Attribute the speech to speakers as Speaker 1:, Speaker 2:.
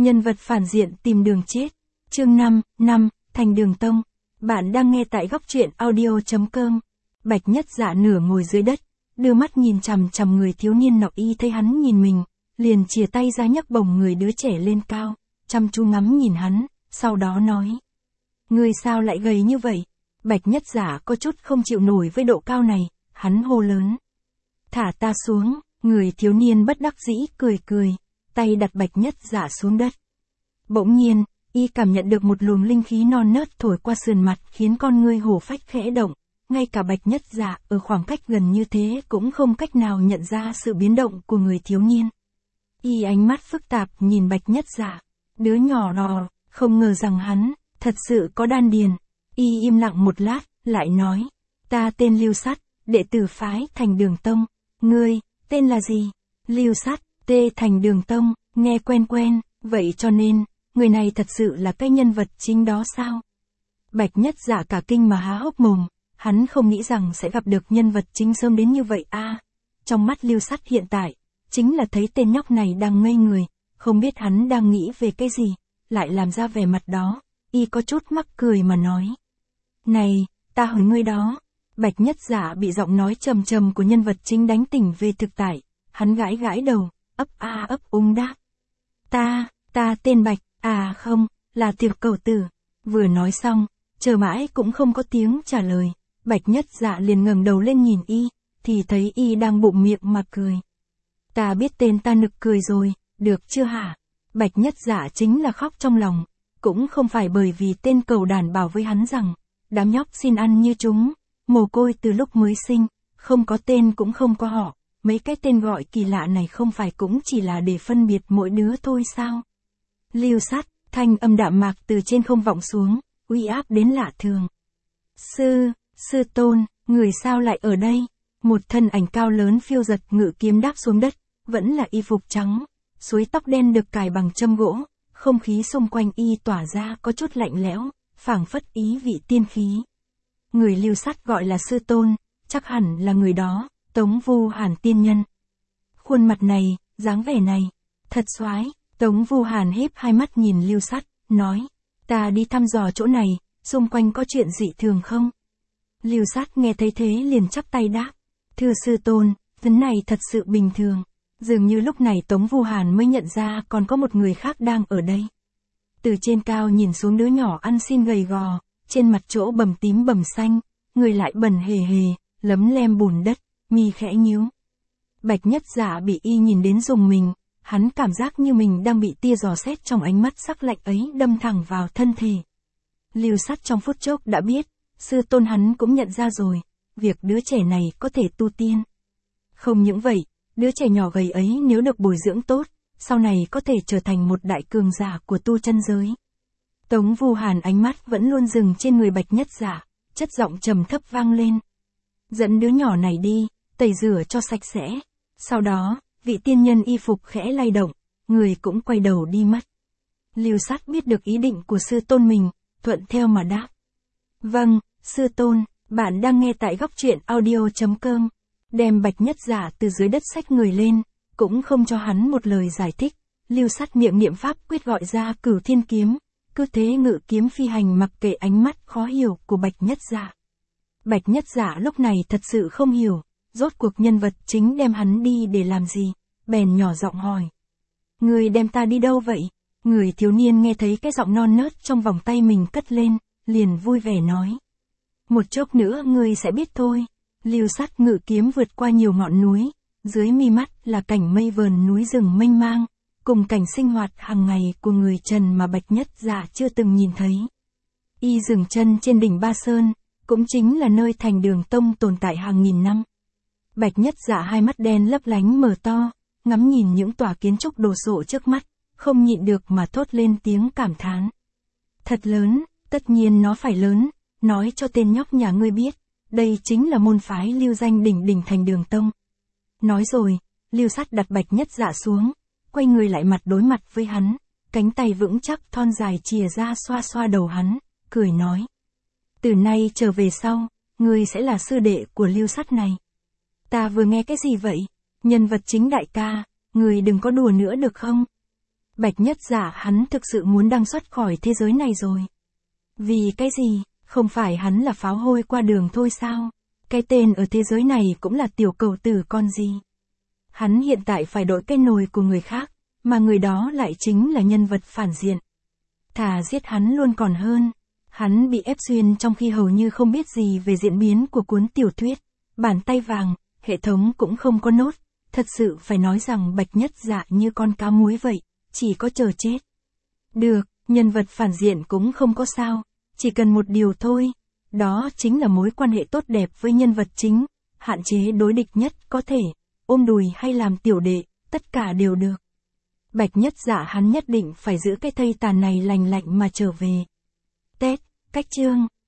Speaker 1: Nhân vật phản diện tìm đường chết. Chương 5, Thành Đường Tông. Bạn đang nghe tại góc truyện audio.com. Bạch Nhất Dạ nửa ngồi dưới đất, đưa mắt nhìn chằm chằm người thiếu niên nọ. Y thấy hắn nhìn mình, liền chìa tay ra nhấc bổng người đứa trẻ lên cao, chăm chú ngắm nhìn hắn, sau đó nói: "Ngươi sao lại gầy như vậy?" Bạch Nhất Dạ có chút không chịu nổi với độ cao này, hắn hô lớn: "Thả ta xuống." Người thiếu niên bất đắc dĩ cười cười, tay đặt Bạch Nhất Dạ xuống đất. Bỗng nhiên, y cảm nhận được một luồng linh khí non nớt thổi qua sườn mặt, khiến con ngươi hổ phách khẽ động. Ngay cả Bạch Nhất Dạ ở khoảng cách gần như thế cũng không cách nào nhận ra sự biến động của người thiếu niên. Y ánh mắt phức tạp nhìn Bạch Nhất Dạ, đứa nhỏ nọ, không ngờ rằng hắn thật sự có đan điền. Y im lặng một lát, lại nói: "Ta tên Lưu Sắt, đệ tử phái Thành Đường Tông. Ngươi, tên là gì?" Lưu Sắt, Thành Đường Tông, nghe quen quen, vậy cho nên, người này thật sự là cái nhân vật chính đó sao? Bạch Nhất Dạ cả kinh mà há hốc mồm, hắn không nghĩ rằng sẽ gặp được nhân vật chính sớm đến như vậy a. Trong mắt Lưu Sắt hiện tại, chính là thấy tên nhóc này đang ngây người, không biết hắn đang nghĩ về cái gì, lại làm ra vẻ mặt đó. Y có chút mắc cười mà nói: "Này, ta hỏi ngươi đó." Bạch Nhất Dạ bị giọng nói trầm trầm của nhân vật chính đánh tỉnh về thực tại, hắn gãi gãi đầu, ấp a ấp úng đáp: Ta tên Bạch, à không, là Tiểu Cẩu Tử." Vừa nói xong, chờ mãi cũng không có tiếng trả lời, Bạch Nhất Dạ liền ngẩng đầu lên nhìn y, thì thấy y đang bụng miệng mà cười. "Ta biết tên ta nực cười rồi, được chưa hả?" Bạch Nhất Dạ chính là khóc trong lòng, cũng không phải bởi vì tên cẩu đản bảo với hắn rằng, đám nhóc xin ăn như chúng, mồ côi từ lúc mới sinh, không có tên cũng không có họ, mấy cái tên gọi kỳ lạ này không phải cũng chỉ là để phân biệt mỗi đứa thôi sao? Lưu Sắt, thanh âm đạm mạc từ trên không vọng xuống, uy áp đến lạ thường. Sư tôn, người sao lại ở đây?" Một thân ảnh cao lớn phiêu giật ngự kiếm đáp xuống đất, vẫn là y phục trắng, suối tóc đen được cài bằng châm gỗ, không khí xung quanh y tỏa ra có chút lạnh lẽo, phảng phất ý vị tiên khí. Người Lưu Sắt gọi là sư tôn, chắc hẳn là người đó, Tống Vu Hàn tiên nhân. Khuôn mặt này, dáng vẻ này, thật soái. Tống Vu Hàn híp hai mắt nhìn Lưu Sắt, nói: "Ta đi thăm dò chỗ này, xung quanh có chuyện dị thường không?" Lưu Sắt nghe thấy thế liền chắp tay đáp: "Thưa sư tôn, vấn này thật sự bình thường." Dường như lúc này Tống Vu Hàn mới nhận ra còn có một người khác đang ở đây. Từ trên cao nhìn xuống đứa nhỏ ăn xin gầy gò, trên mặt chỗ bầm tím bầm xanh, người lại bẩn hề hề, lấm lem bùn đất, mi khẽ nhíu. Bạch Nhất Dạ bị y nhìn đến rùng mình, hắn cảm giác như mình đang bị tia dò xét trong ánh mắt sắc lạnh ấy đâm thẳng vào thân thể. Lưu Sắt trong phút chốc đã biết, sư tôn hắn cũng nhận ra rồi, việc đứa trẻ này có thể tu tiên. Không những vậy, đứa trẻ nhỏ gầy ấy nếu được bồi dưỡng tốt, sau này có thể trở thành một đại cường giả của tu chân giới. Tống Vu Hàn ánh mắt vẫn luôn dừng trên người Bạch Nhất Dạ, chất giọng trầm thấp vang lên: "Dẫn đứa nhỏ này đi, tẩy rửa cho sạch sẽ." Sau đó, vị tiên nhân y phục khẽ lay động, người cũng quay đầu đi mất. Lưu Sắt biết được ý định của sư tôn mình, thuận theo mà đáp: "Vâng, sư tôn." Bạn đang nghe tại góc truyện audio.com. Đem Bạch Nhất Dạ từ dưới đất xách người lên, cũng không cho hắn một lời giải thích. Lưu Sắt miệng niệm pháp quyết gọi ra Cửu Thiên Kiếm, cứ thế ngự kiếm phi hành mặc kệ ánh mắt khó hiểu của Bạch Nhất Dạ. Bạch Nhất Dạ lúc này thật sự không hiểu, rốt cuộc nhân vật chính đem hắn đi để làm gì, bèn nhỏ giọng hỏi: "Người đem ta đi đâu vậy?" Người thiếu niên nghe thấy cái giọng non nớt trong vòng tay mình cất lên, liền vui vẻ nói: "Một chốc nữa ngươi sẽ biết thôi." Lưu Sắt ngự kiếm vượt qua nhiều ngọn núi, dưới mi mắt là cảnh mây vờn núi rừng mênh mang, cùng cảnh sinh hoạt hàng ngày của người Trần mà Bạch Nhất Dạ chưa từng nhìn thấy. Y dừng chân trên đỉnh Ba Sơn, cũng chính là nơi Thành Đường Tông tồn tại hàng nghìn năm. Bạch Nhất Dạ hai mắt đen lấp lánh mở to, ngắm nhìn những tòa kiến trúc đồ sộ trước mắt, không nhịn được mà thốt lên tiếng cảm thán: "Thật lớn, tất nhiên nó phải lớn, nói cho tên nhóc nhà ngươi biết, đây chính là môn phái lưu danh đỉnh đỉnh Thành Đường Tông." Nói rồi, Lưu Sắt đặt Bạch Nhất Dạ xuống, quay người lại mặt đối mặt với hắn, cánh tay vững chắc thon dài chìa ra xoa xoa đầu hắn, cười nói: "Từ nay trở về sau, ngươi sẽ là sư đệ của Lưu Sắt này." "Ta vừa nghe cái gì vậy? Nhân vật chính đại ca, ngươi đừng có đùa nữa được không?" Bạch Nhất Dạ hắn thực sự muốn đăng xuất khỏi thế giới này rồi. Vì cái gì, không phải hắn là pháo hôi qua đường thôi sao? Cái tên ở thế giới này cũng là tiểu cầu tử con gì. Hắn hiện tại phải đổi cái nồi của người khác, mà người đó lại chính là nhân vật phản diện. Thà giết hắn luôn còn hơn. Hắn bị ép xuyên trong khi hầu như không biết gì về diễn biến của cuốn tiểu thuyết. Bàn tay vàng, hệ thống cũng không có nốt. Thật sự phải nói rằng Bạch Nhất Dạ như con cá muối vậy, chỉ có chờ chết. Được, nhân vật phản diện cũng không có sao, chỉ cần một điều thôi. Đó chính là mối quan hệ tốt đẹp với nhân vật chính, hạn chế đối địch nhất có thể, ôm đùi hay làm tiểu đệ, tất cả đều được. Bạch Nhất Dạ hắn nhất định phải giữ cái thây tàn này lành lạnh mà trở về. Tết, cách chương.